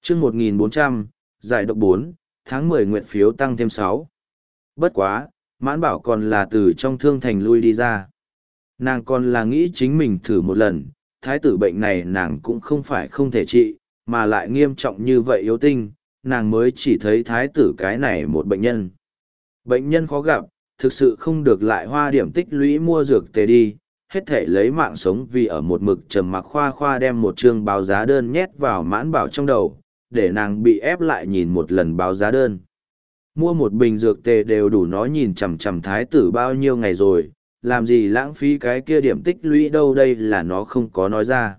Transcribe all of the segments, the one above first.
chương 1400, giải độc 4, tháng 10 nguyện phiếu tăng thêm 6. Bất quá, Mãn Bảo còn là từ trong thương thành lui đi ra. Nàng còn là nghĩ chính mình thử một lần, thái tử bệnh này nàng cũng không phải không thể trị, mà lại nghiêm trọng như vậy yếu tinh, nàng mới chỉ thấy thái tử cái này một bệnh nhân. Bệnh nhân khó gặp, thực sự không được lại hoa điểm tích lũy mua dược tề đi, hết thể lấy mạng sống vì ở một mực trầm mặc khoa khoa đem một chương báo giá đơn nhét vào Mãn Bảo trong đầu, để nàng bị ép lại nhìn một lần báo giá đơn. Mua một bình dược tề đều đủ nó nhìn chằm chằm thái tử bao nhiêu ngày rồi, làm gì lãng phí cái kia điểm tích lũy đâu, đây là nó không có nói ra.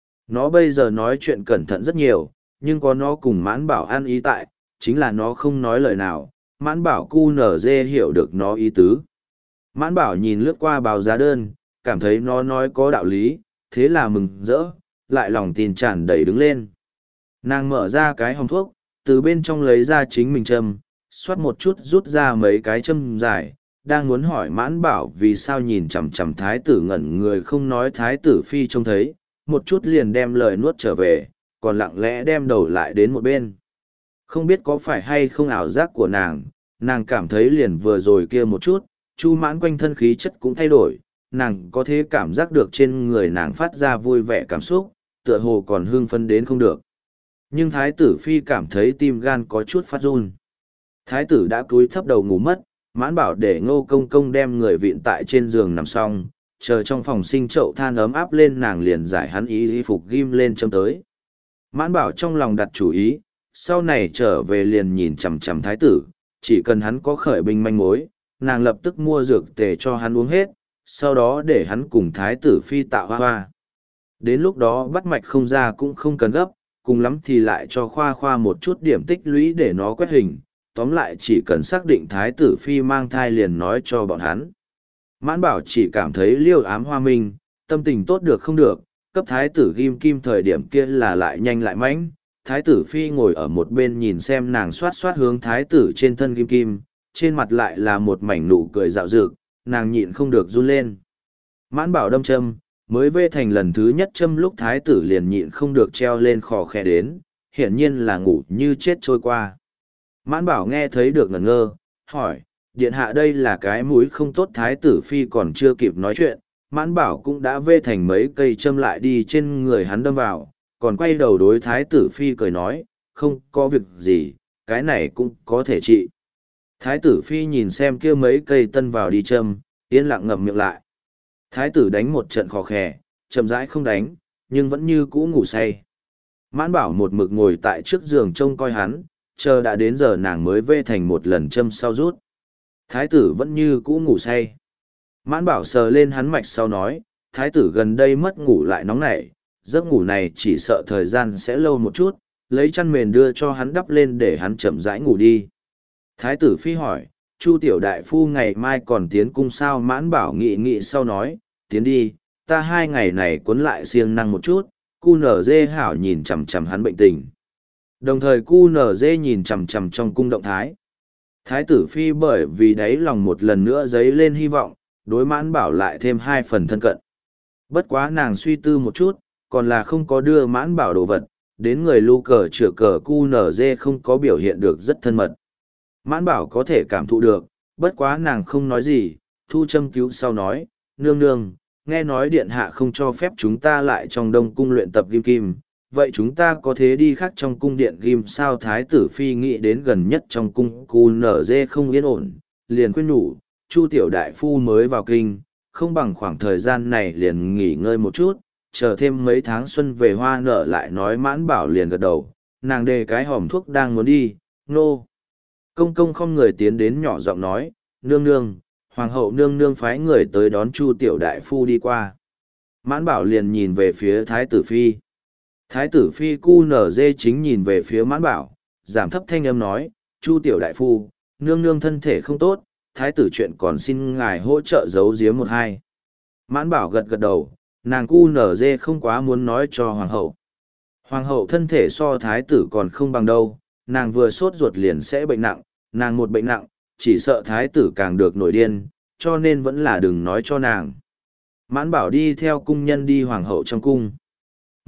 Nó bây giờ nói chuyện cẩn thận rất nhiều, nhưng có nó cùng Mãn Bảo ăn ý tại, chính là nó không nói lời nào, Mãn Bảo cu nở dê hiểu được nó ý tứ. Mãn Bảo nhìn lướt qua báo giá đơn, cảm thấy nó nói có đạo lý, thế là mừng rỡ, lại lòng tin tràn đầy đứng lên. Nàng mở ra cái hòm thuốc, từ bên trong lấy ra chính mình châm, xoát một chút rút ra mấy cái châm dài, đang muốn hỏi Mãn Bảo vì sao nhìn chằm chằm thái tử ngẩn người không nói. Thái tử phi trông thấy, một chút liền đem lời nuốt trở về, còn lặng lẽ đem đầu lại đến một bên. Không biết có phải hay không ảo giác của nàng cảm thấy liền vừa rồi kia một chút, Chu Mãn quanh thân khí chất cũng thay đổi, nàng có thể cảm giác được trên người nàng phát ra vui vẻ cảm xúc, tựa hồ còn hưng phấn đến không được. Nhưng thái tử phi cảm thấy tim gan có chút phát run. Thái tử đã cúi thấp đầu ngủ mất, Mãn Bảo để Ngô Công Công đem người vịn tại trên giường nằm xong, chờ trong phòng sinh chậu than ấm áp lên, nàng liền giải hắn y phục ghim lên châm tới. Mãn Bảo trong lòng đặt chủ ý, sau này trở về liền nhìn chằm chằm thái tử, chỉ cần hắn có khởi binh manh mối, nàng lập tức mua dược tề cho hắn uống hết, sau đó để hắn cùng thái tử phi tạo hoa hoa. Đến lúc đó bắt mạch không ra cũng không cần gấp, cùng lắm thì lại cho khoa khoa một chút điểm tích lũy để nó quét hình, tóm lại chỉ cần xác định thái tử phi mang thai liền nói cho bọn hắn. Mãn Bảo chỉ cảm thấy liêu ám hoa minh, tâm tình tốt được không được, cấp thái tử ghim kim thời điểm kia là lại nhanh lại mãnh. Thái tử phi ngồi ở một bên nhìn xem nàng xoát xoát hướng thái tử trên thân ghim kim, trên mặt lại là một mảnh nụ cười dạo dực, nàng nhịn không được run lên. Mãn Bảo đâm châm, mới vê thành lần thứ nhất châm lúc thái tử liền nhịn không được treo lên khò khè đến, hiển nhiên là ngủ như chết trôi qua. Mãn Bảo nghe thấy được ngẩn ngơ, hỏi, điện hạ đây là cái mũi không tốt. Thái tử phi còn chưa kịp nói chuyện, Mãn Bảo cũng đã vê thành mấy cây châm lại đi trên người hắn đâm vào, còn quay đầu đối thái tử phi cười nói, không có việc gì, cái này cũng có thể trị. Thái tử phi nhìn xem kia mấy cây tân vào đi châm, yên lặng ngậm miệng lại. Thái tử đánh một trận khò khè, chậm rãi không đánh, nhưng vẫn như cũ ngủ say. Mãn Bảo một mực ngồi tại trước giường trông coi hắn, chờ đã đến giờ nàng mới vê thành một lần châm sau rút. Thái tử vẫn như cũ ngủ say. Mãn Bảo sờ lên hắn mạch sau nói, thái tử gần đây mất ngủ lại nóng nảy, giấc ngủ này chỉ sợ thời gian sẽ lâu một chút, lấy chăn mền đưa cho hắn đắp lên để hắn chậm rãi ngủ đi. Thái tử phi hỏi, Chu tiểu đại phu ngày mai còn tiến cung sao? Mãn Bảo nghị nghị sau nói, tiến đi, ta 2 ngày này cuốn lại siêng năng một chút. Cu nở dê hảo nhìn chằm chằm hắn bệnh tình. Đồng thời cu nở dê nhìn chằm chằm trong cung động thái. Thái tử phi bởi vì đáy lòng một lần nữa dấy lên hy vọng, đối Mãn Bảo lại thêm 2 phần thân cận. Bất quá nàng suy tư một chút, còn là không có đưa Mãn Bảo đồ vật, đến người lu cờ chữa cờ cu nở dê không có biểu hiện được rất thân mật. Mãn Bảo có thể cảm thụ được, bất quá nàng không nói gì, thu châm cứu sau nói, nương nương, nghe nói điện hạ không cho phép chúng ta lại trong đông cung luyện tập ghim kim, vậy chúng ta có thế đi khác trong cung điện ghim sao? Thái tử phi nghĩ đến gần nhất trong cung cu nở dê không yên ổn, liền khuyên nhủ, Chu tiểu đại phu mới vào kinh, không bằng khoảng thời gian này liền nghỉ ngơi một chút, chờ thêm mấy tháng xuân về hoa nở lại nói. Mãn Bảo liền gật đầu, nàng đề cái hòm thuốc đang muốn đi, nô. Công công không người tiến đến nhỏ giọng nói, nương nương, hoàng hậu nương nương phái người tới đón Chu tiểu đại phu đi qua. Mãn Bảo liền nhìn về phía thái tử phi. Thái tử phi cu nở dê chính nhìn về phía Mãn Bảo, giảm thấp thanh âm nói, Chu tiểu đại phu, nương nương thân thể không tốt, thái tử chuyện còn xin ngài hỗ trợ giấu giếm một hai. Mãn Bảo gật gật đầu, nàng cu nở dê không quá muốn nói cho hoàng hậu. Hoàng hậu thân thể so thái tử còn không bằng đâu, nàng vừa sốt ruột liền sẽ bệnh nặng, nàng một bệnh nặng, chỉ sợ thái tử càng được nổi điên, cho nên vẫn là đừng nói cho nàng. Mãn Bảo đi theo cung nhân đi hoàng hậu trong cung.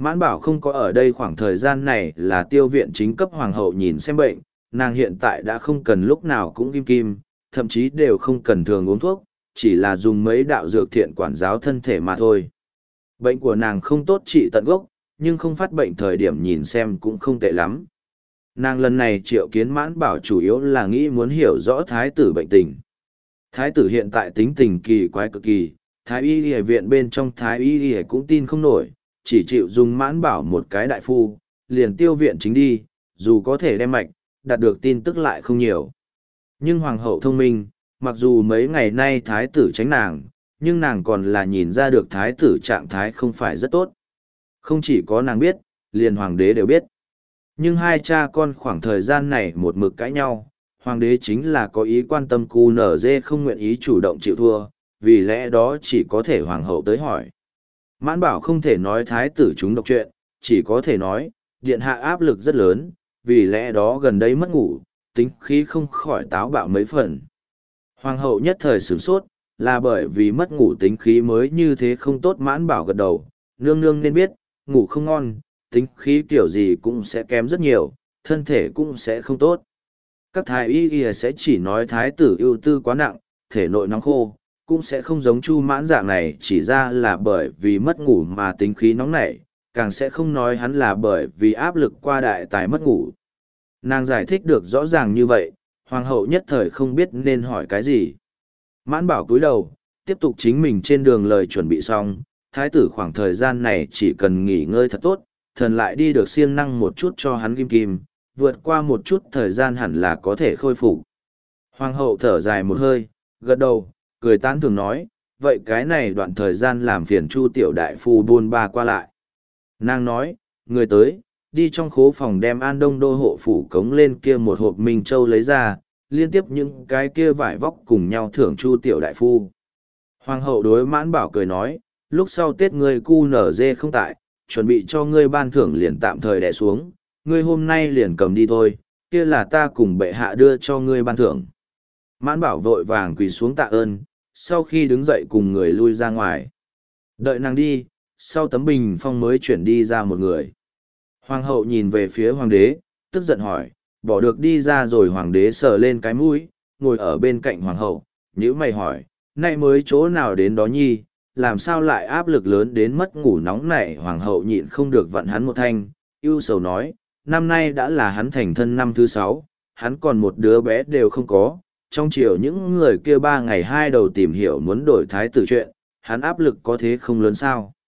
Mãn bảo không có ở đây khoảng thời gian này là tiêu viện chính cấp hoàng hậu nhìn xem bệnh, nàng hiện tại đã không cần lúc nào cũng kim kim, thậm chí đều không cần thường uống thuốc, chỉ là dùng mấy đạo dược thiện quản giáo thân thể mà thôi. Bệnh của nàng không tốt trị tận gốc, nhưng không phát bệnh thời điểm nhìn xem cũng không tệ lắm. Nàng lần này triệu kiến Mãn Bảo chủ yếu là nghĩ muốn hiểu rõ thái tử bệnh tình. Thái tử hiện tại tính tình kỳ quái cực kỳ, thái y y viện bên trong thái y y cũng tin không nổi, chỉ chịu dùng Mãn Bảo một cái đại phu, liền tiêu viện chính đi, dù có thể đem mạch, đạt được tin tức lại không nhiều. Nhưng hoàng hậu thông minh, mặc dù mấy ngày nay thái tử tránh nàng, nhưng nàng còn là nhìn ra được thái tử trạng thái không phải rất tốt. Không chỉ có nàng biết, liền hoàng đế đều biết. Nhưng hai cha con khoảng thời gian này một mực cãi nhau, hoàng đế chính là có ý quan tâm QNZ không nguyện ý chủ động chịu thua, vì lẽ đó chỉ có thể hoàng hậu tới hỏi. Mãn Bảo không thể nói thái tử chúng độc chuyện, chỉ có thể nói, điện hạ áp lực rất lớn, vì lẽ đó gần đây mất ngủ, tính khí không khỏi táo bạo mấy phần. Hoàng hậu nhất thời sửng sốt, là bởi vì mất ngủ tính khí mới như thế không tốt. Mãn Bảo gật đầu, nương nương nên biết, ngủ không ngon, tính khí kiểu gì cũng sẽ kém rất nhiều, thân thể cũng sẽ không tốt. Các thái y sẽ chỉ nói thái tử ưu tư quá nặng, thể nội nóng khô, cũng sẽ không giống Chu Mãn dạng này chỉ ra là bởi vì mất ngủ mà tính khí nóng nảy, càng sẽ không nói hắn là bởi vì áp lực qua đại tài mất ngủ. Nàng giải thích được rõ ràng như vậy, hoàng hậu nhất thời không biết nên hỏi cái gì. Mãn Bảo cúi đầu, tiếp tục chính mình trên đường lời chuẩn bị xong, thái tử khoảng thời gian này chỉ cần nghỉ ngơi thật tốt, thần lại đi được siêng năng một chút cho hắn kim kim, vượt qua một chút thời gian hẳn là có thể khôi phục. Hoàng hậu thở dài một hơi, gật đầu, cười tán thường nói, vậy cái này đoạn thời gian làm phiền Chu tiểu đại phu buôn ba qua lại. Nàng nói, người tới, đi trong khố phòng đem An Đông đô hộ phủ cống lên kia một hộp Minh Châu lấy ra, liên tiếp những cái kia vải vóc cùng nhau thưởng Chu tiểu đại phu. Hoàng hậu đối Mãn Bảo cười nói, lúc sau Tết ngươi QNZ không tại, chuẩn bị cho ngươi ban thưởng liền tạm thời đè xuống, ngươi hôm nay liền cầm đi thôi, kia là ta cùng bệ hạ đưa cho ngươi ban thưởng. Mãn Bảo vội vàng quỳ xuống tạ ơn, sau khi đứng dậy cùng người lui ra ngoài. Đợi nàng đi, sau tấm bình phong mới chuyển đi ra một người. Hoàng hậu nhìn về phía hoàng đế, tức giận hỏi, bỏ được đi ra rồi. Hoàng đế sờ lên cái mũi, ngồi ở bên cạnh hoàng hậu, nhíu mày hỏi, nay mới chỗ nào đến đó nhi, làm sao lại áp lực lớn đến mất ngủ nóng này. Hoàng hậu nhịn không được vặn hắn một thanh, ưu sầu nói, năm nay đã là hắn thành thân năm thứ 6, hắn còn một đứa bé đều không có. Trong chiều những người kia 3 ngày 2 đầu tìm hiểu muốn đổi thái tử chuyện, hắn áp lực có thế không lớn sao.